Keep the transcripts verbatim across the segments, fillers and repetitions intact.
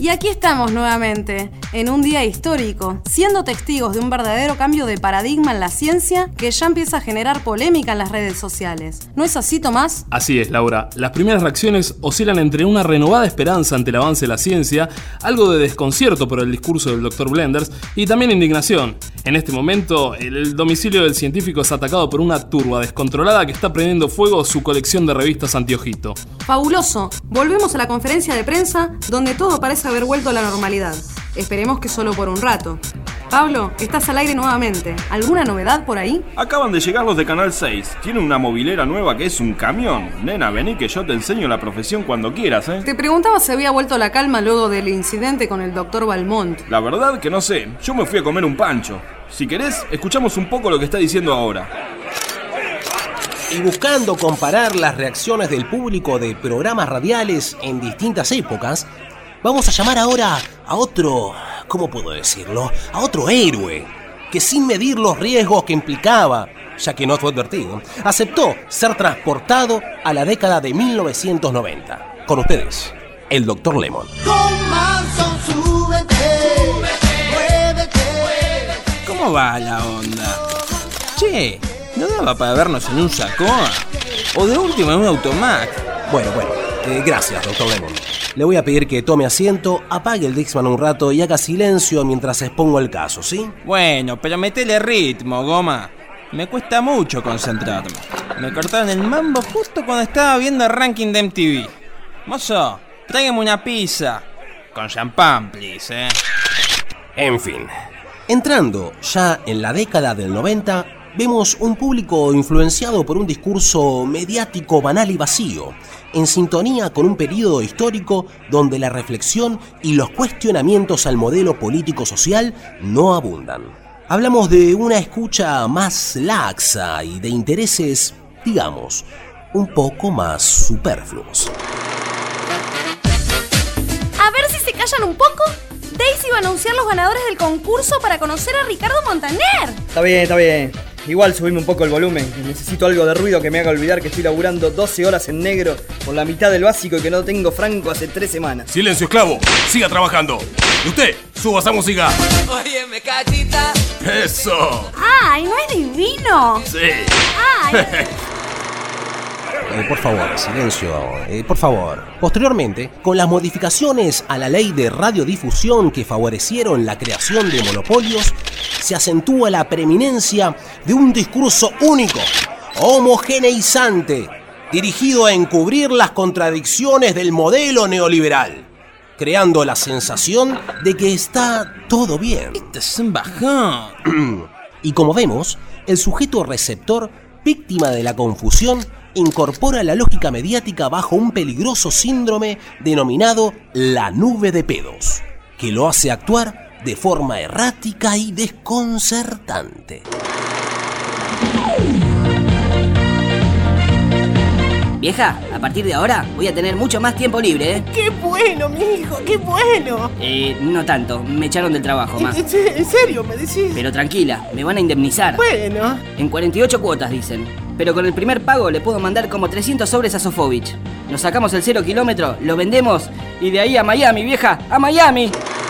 Y aquí estamos nuevamente, en un día histórico, siendo testigos de un verdadero cambio de paradigma en la ciencia que ya empieza a generar polémica en las redes sociales. ¿No es así, Tomás? Así es, Laura. Las primeras reacciones oscilan entre una renovada esperanza ante el avance de la ciencia, algo de desconcierto por el discurso del doctor Blenders y también indignación. En este momento, el domicilio del científico es atacado por una turba descontrolada que está prendiendo fuego su colección de revistas antiojito. Fabuloso. Volvemos a la conferencia de prensa, donde todo parece haber vuelto a la normalidad. Esperemos que solo por un rato. Pablo, estás al aire nuevamente. ¿Alguna novedad por ahí? Acaban de llegar los de Canal seis. Tienen una mobilera nueva que es un camión. Nena, vení que yo te enseño la profesión cuando quieras, ¿eh? Te preguntaba si había vuelto la calma luego del incidente con el doctor Balmont. La verdad que no sé. Yo me fui a comer un pancho. Si querés, escuchamos un poco lo que está diciendo ahora. Y buscando comparar las reacciones del público de programas radiales en distintas épocas, vamos a llamar ahora a otro, ¿cómo puedo decirlo? A otro héroe, que sin medir los riesgos que implicaba, ya que no fue advertido, aceptó ser transportado a la década de mil novecientos noventa. Con ustedes, el doctor Lemon. Con Manson, súbete, muévete. ¿Cómo va la onda? Che, ¿no daba para vernos en un Sacoa? O de último en un Automac. Bueno, bueno, eh, gracias, doctor Lemon. Le voy a pedir que tome asiento, apague el Dixman un rato y haga silencio mientras expongo el caso, ¿sí? Bueno, pero metele ritmo, goma. Me cuesta mucho concentrarme. Me cortaron el mambo justo cuando estaba viendo el ranking de M T V. Mozo, tráigame una pizza. Con champán, please, eh. En fin, entrando ya en la década del noventa, vemos un público influenciado por un discurso mediático banal y vacío, en sintonía con un periodo histórico donde la reflexión y los cuestionamientos al modelo político-social no abundan. Hablamos de una escucha más laxa y de intereses, digamos, un poco más superfluos. A ver si se callan un poco. Daisy va a anunciar los ganadores del concurso para conocer a Ricardo Montaner. Está bien, está bien. Igual subime un poco el volumen, que necesito algo de ruido que me haga olvidar que estoy laburando doce horas en negro por la mitad del básico y que no tengo franco hace tres semanas. Silencio, esclavo. Siga trabajando. Y usted, suba esa música. Óyeme, cachita. Eso. ¡Ay, no es divino! Sí. ¡Ay! Eh, por favor, silencio, eh, por favor. Posteriormente, con las modificaciones a la ley de radiodifusión que favorecieron la creación de monopolios, se acentúa la preeminencia de un discurso único, homogeneizante, dirigido a encubrir las contradicciones del modelo neoliberal, creando la sensación de que está todo bien. Este es un bajón. Y como vemos, el sujeto receptor, víctima de la confusión, incorpora la lógica mediática bajo un peligroso síndrome denominado la nube de pedos, que lo hace actuar de forma errática y desconcertante. Vieja, a partir de ahora voy a tener mucho más tiempo libre, ¿eh? ¡Qué bueno, mijo! ¡Qué bueno! Eh, no tanto, me echaron del trabajo, ma. ¿En, en serio me decís? Pero tranquila, me van a indemnizar. Bueno. En cuarenta y ocho cuotas, dicen. Pero con el primer pago le puedo mandar como trescientos sobres a Sofovich. Nos sacamos el cero kilómetro, lo vendemos y de ahí a Miami, vieja, ¡a Miami!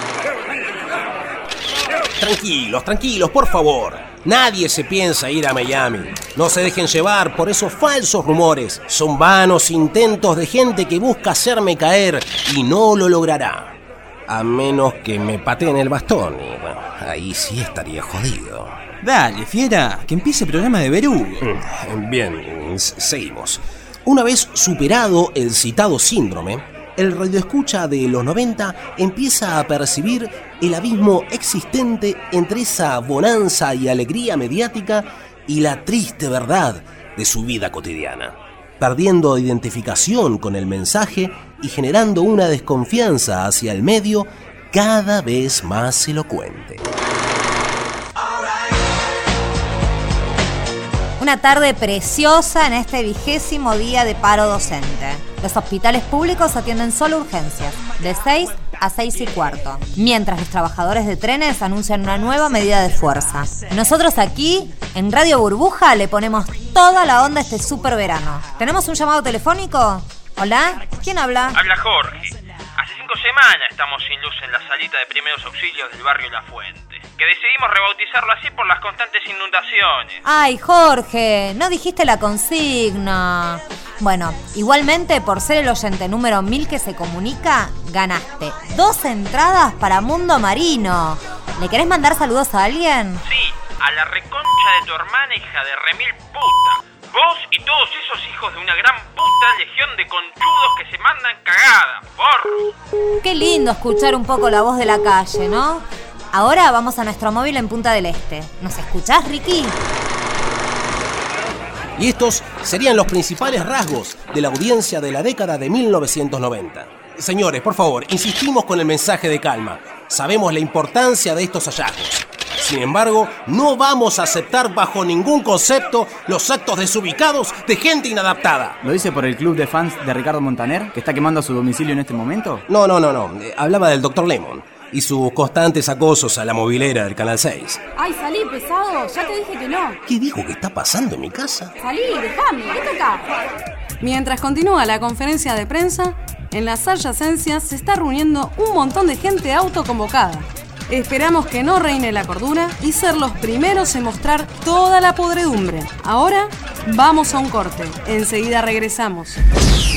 Tranquilos, tranquilos, por favor. Nadie se piensa ir a Miami. No se dejen llevar por esos falsos rumores. Son vanos intentos de gente que busca hacerme caer y no lo logrará. A menos que me pateen el bastón y bueno, ahí sí estaría jodido. Dale, fiera, que empiece el programa de Berugo. Bien, seguimos. Una vez superado el citado síndrome, el radioescucha de los noventa empieza a percibir el abismo existente entre esa bonanza y alegría mediática y la triste verdad de su vida cotidiana, perdiendo identificación con el mensaje y generando una desconfianza hacia el medio cada vez más elocuente. Una tarde preciosa en este vigésimo día de paro docente. Los hospitales públicos atienden solo urgencias, de seis a seis y cuarto, mientras los trabajadores de trenes anuncian una nueva medida de fuerza. Nosotros aquí, en Radio Burbuja, le ponemos toda la onda a este super verano. ¿Tenemos un llamado telefónico? ¿Hola? ¿Quién habla? Habla Jorge. Hace cinco semanas estamos sin luz en la salita de primeros auxilios del barrio La Fuente, que decidimos rebautizarlo así por las constantes inundaciones. Ay, Jorge, no dijiste la consigna. Bueno, igualmente, por ser el oyente número mil que se comunica, ganaste dos entradas para Mundo Marino. ¿Le querés mandar saludos a alguien? Sí, a la reconcha de tu hermana, hija de remil puta. Vos y todos esos hijos de una gran puta legión de conchudos que se mandan cagadas, porro. Qué lindo escuchar un poco la voz de la calle, ¿no? Ahora vamos a nuestro móvil en Punta del Este. ¿Nos escuchás, Ricky? Y estos serían los principales rasgos de la audiencia de la década de mil novecientos noventa. Señores, por favor, insistimos con el mensaje de calma. Sabemos la importancia de estos hallazgos. Sin embargo, no vamos a aceptar bajo ningún concepto los actos desubicados de gente inadaptada. ¿Lo dice por el club de fans de Ricardo Montaner, que está quemando su domicilio en este momento? No, no, no, no. Eh, hablaba del doctor Lemon y sus constantes acosos a la movilera del Canal seis. Ay, salí, pesado. Ya te dije que no. ¿Qué dijo que está pasando en mi casa? Salí, déjame. ¿Qué acá? Mientras continúa la conferencia de prensa, en las adyacencias se está reuniendo un montón de gente autoconvocada. Esperamos que no reine la cordura y ser los primeros en mostrar toda la podredumbre. Ahora vamos a un corte. Enseguida regresamos.